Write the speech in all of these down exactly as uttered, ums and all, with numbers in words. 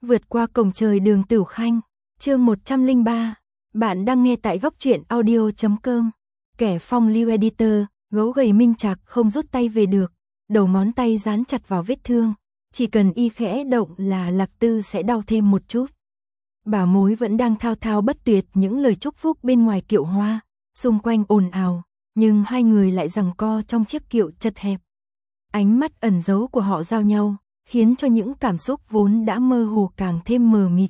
Vượt qua cổng trời đường Tửu Khanh, chương một trăm lẻ ba. Bạn đang nghe tại góc truyện audio chấm com. Kẻ phong lưu editor, gấu gầy Minh Trạc không rút tay về được, đầu ngón tay dán chặt vào vết thương, chỉ cần y khẽ động là Lạc Tư sẽ đau thêm một chút. Bà mối vẫn đang thao thao bất tuyệt những lời chúc phúc bên ngoài kiệu hoa, xung quanh ồn ào, nhưng hai người lại giằng co trong chiếc kiệu chật hẹp. Ánh mắt ẩn giấu của họ giao nhau, khiến cho những cảm xúc vốn đã mơ hồ càng thêm mờ mịt.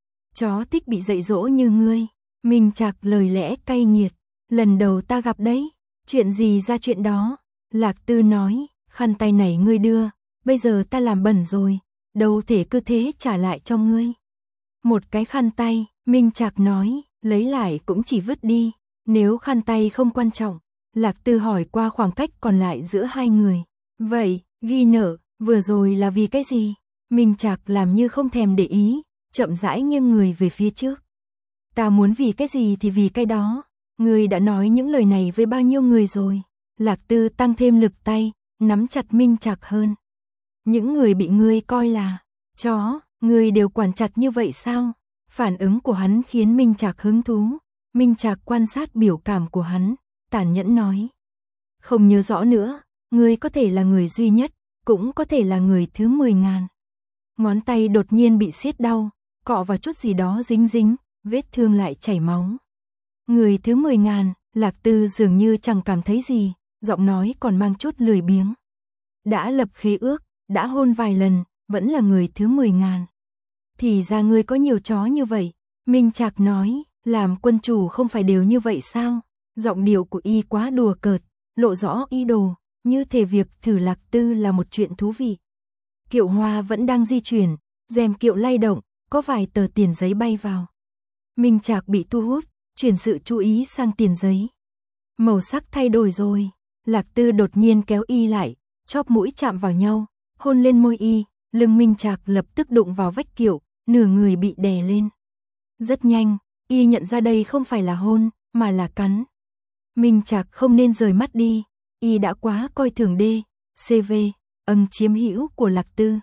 Chó thích bị dạy dỗ như ngươi, Minh Trạc lời lẽ cay nghiệt, lần đầu ta gặp đấy, chuyện gì ra chuyện đó. Lạc Tư nói, khăn tay này ngươi đưa, bây giờ ta làm bẩn rồi, đâu thể cứ thế trả lại cho ngươi. Một cái khăn tay, Minh Trạc nói, lấy lại cũng chỉ vứt đi, nếu khăn tay không quan trọng. Lạc Tư hỏi qua khoảng cách còn lại giữa hai người, vậy, ghi nợ, vừa rồi là vì cái gì? Minh Trạc làm như không thèm để ý, chậm rãi nghiêng người về phía trước. Ta muốn vì cái gì thì vì cái đó, ngươi đã nói những lời này với bao nhiêu người rồi. Lạc Tư tăng thêm lực tay, nắm chặt Minh Trạc hơn. Những người bị ngươi coi là chó, ngươi đều quản chặt như vậy sao? Phản ứng của hắn khiến Minh Trạc hứng thú. Minh Trạc quan sát biểu cảm của hắn, tàn nhẫn nói. Không nhớ rõ nữa, ngươi có thể là người duy nhất, cũng có thể là người thứ mười ngàn. Ngón tay đột nhiên bị siết đau, cọ vào chút gì đó dính dính, vết thương lại chảy máu. Người thứ mười ngàn, Lạc Tư dường như chẳng cảm thấy gì, giọng nói còn mang chút lười biếng. Đã lập khế ước, đã hôn vài lần, vẫn là người thứ mười ngàn. Thì ra ngươi có nhiều chó như vậy. Minh Trạc nói, làm quân chủ không phải đều như vậy sao? Giọng điệu của y quá đùa cợt, lộ rõ ý đồ, như thể việc thử Lạc Tư là một chuyện thú vị. Kiệu hoa vẫn đang di chuyển, rèm kiệu lay động, có vài tờ tiền giấy bay vào. Minh Trạc bị thu hút, chuyển sự chú ý sang tiền giấy. Màu sắc thay đổi rồi, Lạc Tư đột nhiên kéo y lại, chóp mũi chạm vào nhau, hôn lên môi y, lưng Minh Trạc lập tức đụng vào vách kiệu, nửa người bị đè lên. Rất nhanh, y nhận ra đây không phải là hôn, mà là cắn. Minh Trạc không nên rời mắt đi, y đã quá coi thường D, xê vê, ân chiếm hữu của Lạc Tư.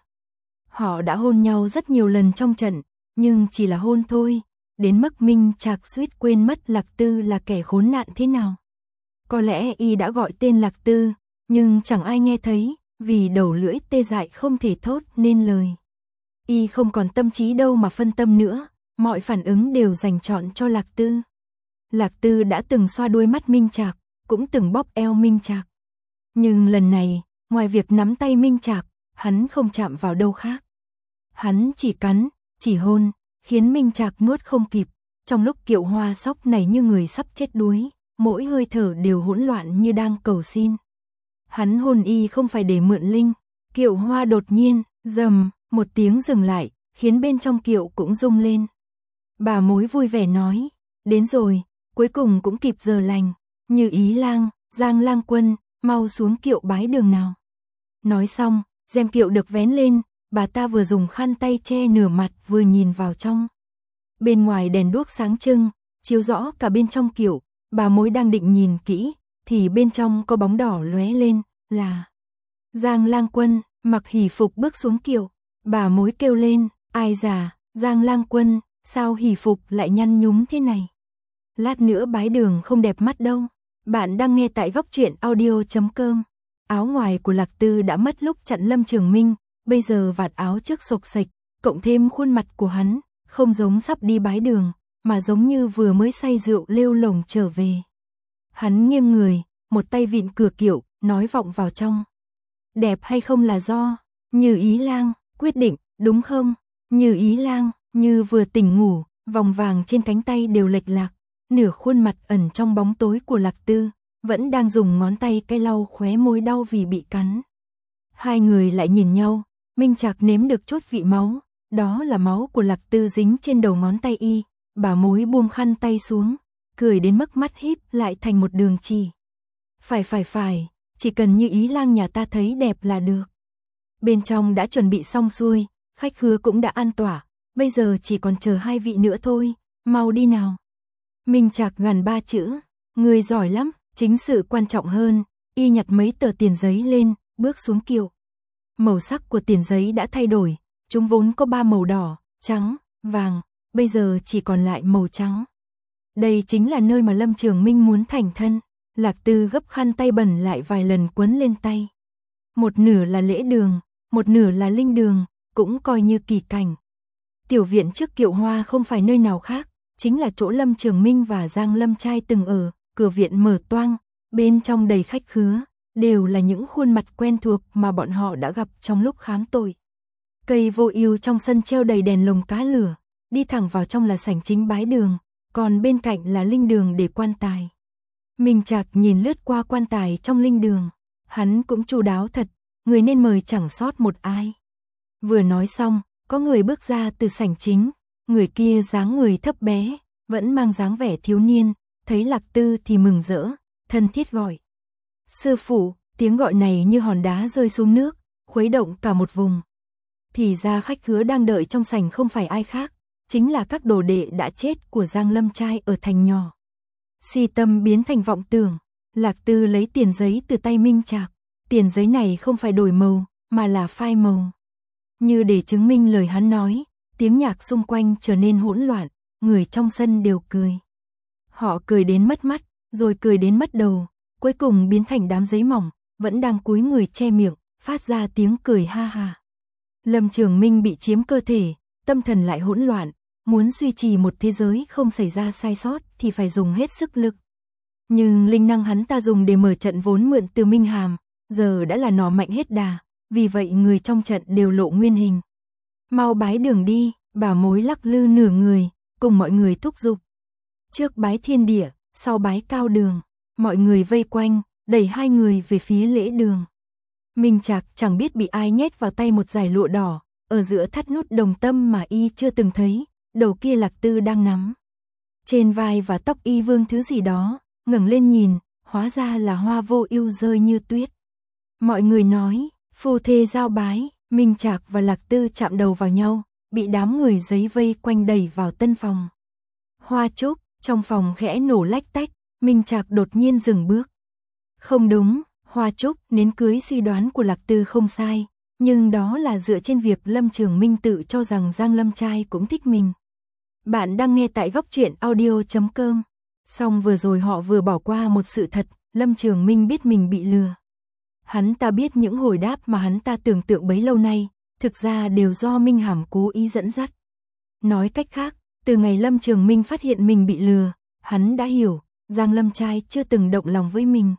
Họ đã hôn nhau rất nhiều lần trong trận, nhưng chỉ là hôn thôi, đến mức Minh Trạc suýt quên mất Lạc Tư là kẻ khốn nạn thế nào. Có lẽ y đã gọi tên Lạc Tư, nhưng chẳng ai nghe thấy, vì đầu lưỡi tê dại không thể thốt nên lời. Y không còn tâm trí đâu mà phân tâm nữa, mọi phản ứng đều dành trọn cho Lạc Tư. Lạc Tư đã từng xoa đuôi mắt Minh Trạc, cũng từng bóp eo Minh Trạc. Nhưng lần này, ngoài việc nắm tay Minh Trạc, hắn không chạm vào đâu khác. Hắn chỉ cắn, chỉ hôn, khiến Minh Trạc nuốt không kịp. Trong lúc kiệu hoa sóc này như người sắp chết đuối, mỗi hơi thở đều hỗn loạn như đang cầu xin. Hắn hôn y không phải để mượn linh. Kiệu hoa đột nhiên, rầm, một tiếng dừng lại, khiến bên trong kiệu cũng rung lên. Bà mối vui vẻ nói, đến rồi, cuối cùng cũng kịp giờ lành. Như Ý Lang, Giang Lang Quân, mau xuống kiệu bái đường nào. Nói xong, rèm kiệu được vén lên, bà ta vừa dùng khăn tay che nửa mặt vừa nhìn vào trong. Bên ngoài đèn đuốc sáng trưng, chiếu rõ cả bên trong kiệu, bà mối đang định nhìn kỹ, thì bên trong có bóng đỏ lóe lên, là Giang Lang Quân, mặc hỷ phục bước xuống kiệu. Bà mối kêu lên, ai già, Giang Lang Quân, sao hỷ phục lại nhăn nhúm thế này? Lát nữa bái đường không đẹp mắt đâu. Bạn đang nghe tại góc truyện audio chấm com. Áo ngoài của Lạc Tư đã mất lúc chặn Lâm Trường Minh, bây giờ vạt áo trước xộc xệch, cộng thêm khuôn mặt của hắn, không giống sắp đi bái đường, mà giống như vừa mới say rượu lêu lổng trở về. Hắn nghiêng người, một tay vịn cửa kiệu, nói vọng vào trong. Đẹp hay không là do Như Ý Lang quyết định, đúng không? Như Ý Lang, như vừa tỉnh ngủ, vòng vàng trên cánh tay đều lệch lạc, nửa khuôn mặt ẩn trong bóng tối của Lạc Tư, vẫn đang dùng ngón tay cái lau khóe môi đau vì bị cắn. Hai người lại nhìn nhau, Minh Trạc nếm được chút vị máu, đó là máu của Lạc Tư dính trên đầu ngón tay y. Bà mối buông khăn tay xuống, cười đến mức mắt híp lại thành một đường chỉ. Phải phải phải, chỉ cần Như Ý Lang nhà ta thấy đẹp là được. Bên trong đã chuẩn bị xong xuôi, khách khứa cũng đã an tỏa, bây giờ chỉ còn chờ hai vị nữa thôi, mau đi nào. Minh Trạc gằn ba chữ, người giỏi lắm, chính sự quan trọng hơn, y nhặt mấy tờ tiền giấy lên, bước xuống kiệu. Màu sắc của tiền giấy đã thay đổi, chúng vốn có ba màu đỏ, trắng, vàng, bây giờ chỉ còn lại màu trắng. Đây chính là nơi mà Lâm Trường Minh muốn thành thân. Lạc Tư gấp khăn tay bẩn lại vài lần quấn lên tay. Một nửa là lễ đường, một nửa là linh đường, cũng coi như kỳ cảnh. Tiểu viện trước kiệu hoa không phải nơi nào khác, chính là chỗ Lâm Trường Minh và Giang Lâm trai từng ở, cửa viện mở toang, bên trong đầy khách khứa, đều là những khuôn mặt quen thuộc mà bọn họ đã gặp trong lúc khám tội. Cây vô ưu trong sân treo đầy đèn lồng cá lửa, đi thẳng vào trong là sảnh chính bái đường, còn bên cạnh là linh đường để quan tài. Minh Trạc nhìn lướt qua quan tài trong linh đường, hắn cũng chu đáo thật, người nên mời chẳng sót một ai. Vừa nói xong, có người bước ra từ sảnh chính, người kia dáng người thấp bé, vẫn mang dáng vẻ thiếu niên, thấy Lạc Tư thì mừng rỡ, thân thiết gọi. Sư phụ, tiếng gọi này như hòn đá rơi xuống nước, khuấy động cả một vùng. Thì ra khách khứa đang đợi trong sảnh không phải ai khác, chính là các đồ đệ đã chết của Giang Lâm trai ở thành nhỏ. Si tâm biến thành vọng tưởng, Lạc Tư lấy tiền giấy từ tay Minh Trạc, tiền giấy này không phải đổi màu, mà là phai màu. Như để chứng minh lời hắn nói, tiếng nhạc xung quanh trở nên hỗn loạn, người trong sân đều cười. Họ cười đến mất mắt, rồi cười đến mất đầu, cuối cùng biến thành đám giấy mỏng, vẫn đang cúi người che miệng, phát ra tiếng cười ha ha. Lâm Trường Minh bị chiếm cơ thể, tâm thần lại hỗn loạn, muốn duy trì một thế giới không xảy ra sai sót thì phải dùng hết sức lực. Nhưng linh năng hắn ta dùng để mở trận vốn mượn từ Minh Hàm, giờ đã là nỏ mạnh hết đà, vì vậy người trong trận đều lộ nguyên hình. Mau bái đường đi, bà mối lắc lư nửa người, cùng mọi người thúc giục. Trước bái thiên địa, sau bái cao đường, mọi người vây quanh, đẩy hai người về phía lễ đường. Minh Trạc chẳng biết bị ai nhét vào tay một dải lụa đỏ, ở giữa thắt nút đồng tâm mà y chưa từng thấy, đầu kia Lạc Tư đang nắm. Trên vai và tóc y vương thứ gì đó, ngẩng lên nhìn, hóa ra là hoa vô ưu rơi như tuyết. Mọi người nói, phu thê giao bái, Minh Trạc và Lạc Tư chạm đầu vào nhau, bị đám người giấy vây quanh đẩy vào tân phòng. Hoa trúc, trong phòng khẽ nổ lách tách, Minh Trạc đột nhiên dừng bước. Không đúng, Hoa trúc, nến cưới suy đoán của Lạc Tư không sai, nhưng đó là dựa trên việc Lâm Trường Minh tự cho rằng Giang Lâm trai cũng thích mình. Bạn đang nghe tại góc truyện audio chấm com. Xong vừa rồi họ vừa bỏ qua một sự thật, Lâm Trường Minh biết mình bị lừa. Hắn ta biết những hồi đáp mà hắn ta tưởng tượng bấy lâu nay, thực ra đều do Minh Hàm cố ý dẫn dắt. Nói cách khác, từ ngày Lâm Trường Minh phát hiện mình bị lừa, hắn đã hiểu, Giang Lâm trai chưa từng động lòng với mình.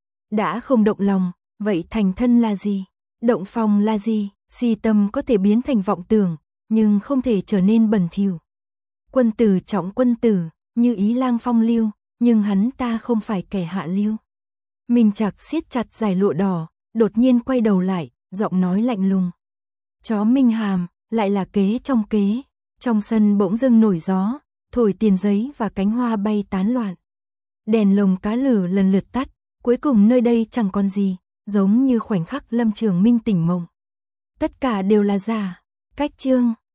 Đã không động lòng, vậy thành thân là gì? Động phòng là gì? Si tâm có thể biến thành vọng tưởng, nhưng không thể trở nên bẩn thỉu. Quân tử trọng quân tử, như Ý Lang phong lưu, nhưng hắn ta không phải kẻ hạ lưu. Minh Trạc siết chặt dải lụa đỏ, đột nhiên quay đầu lại, giọng nói lạnh lùng. Chó Minh Hàm, lại là kế trong kế. Trong sân bỗng dưng nổi gió, thổi tiền giấy và cánh hoa bay tán loạn. Đèn lồng cá lửa lần lượt tắt, cuối cùng nơi đây chẳng còn gì, giống như khoảnh khắc Lâm Trường Minh tỉnh mộng. Tất cả đều là giả. Cách chương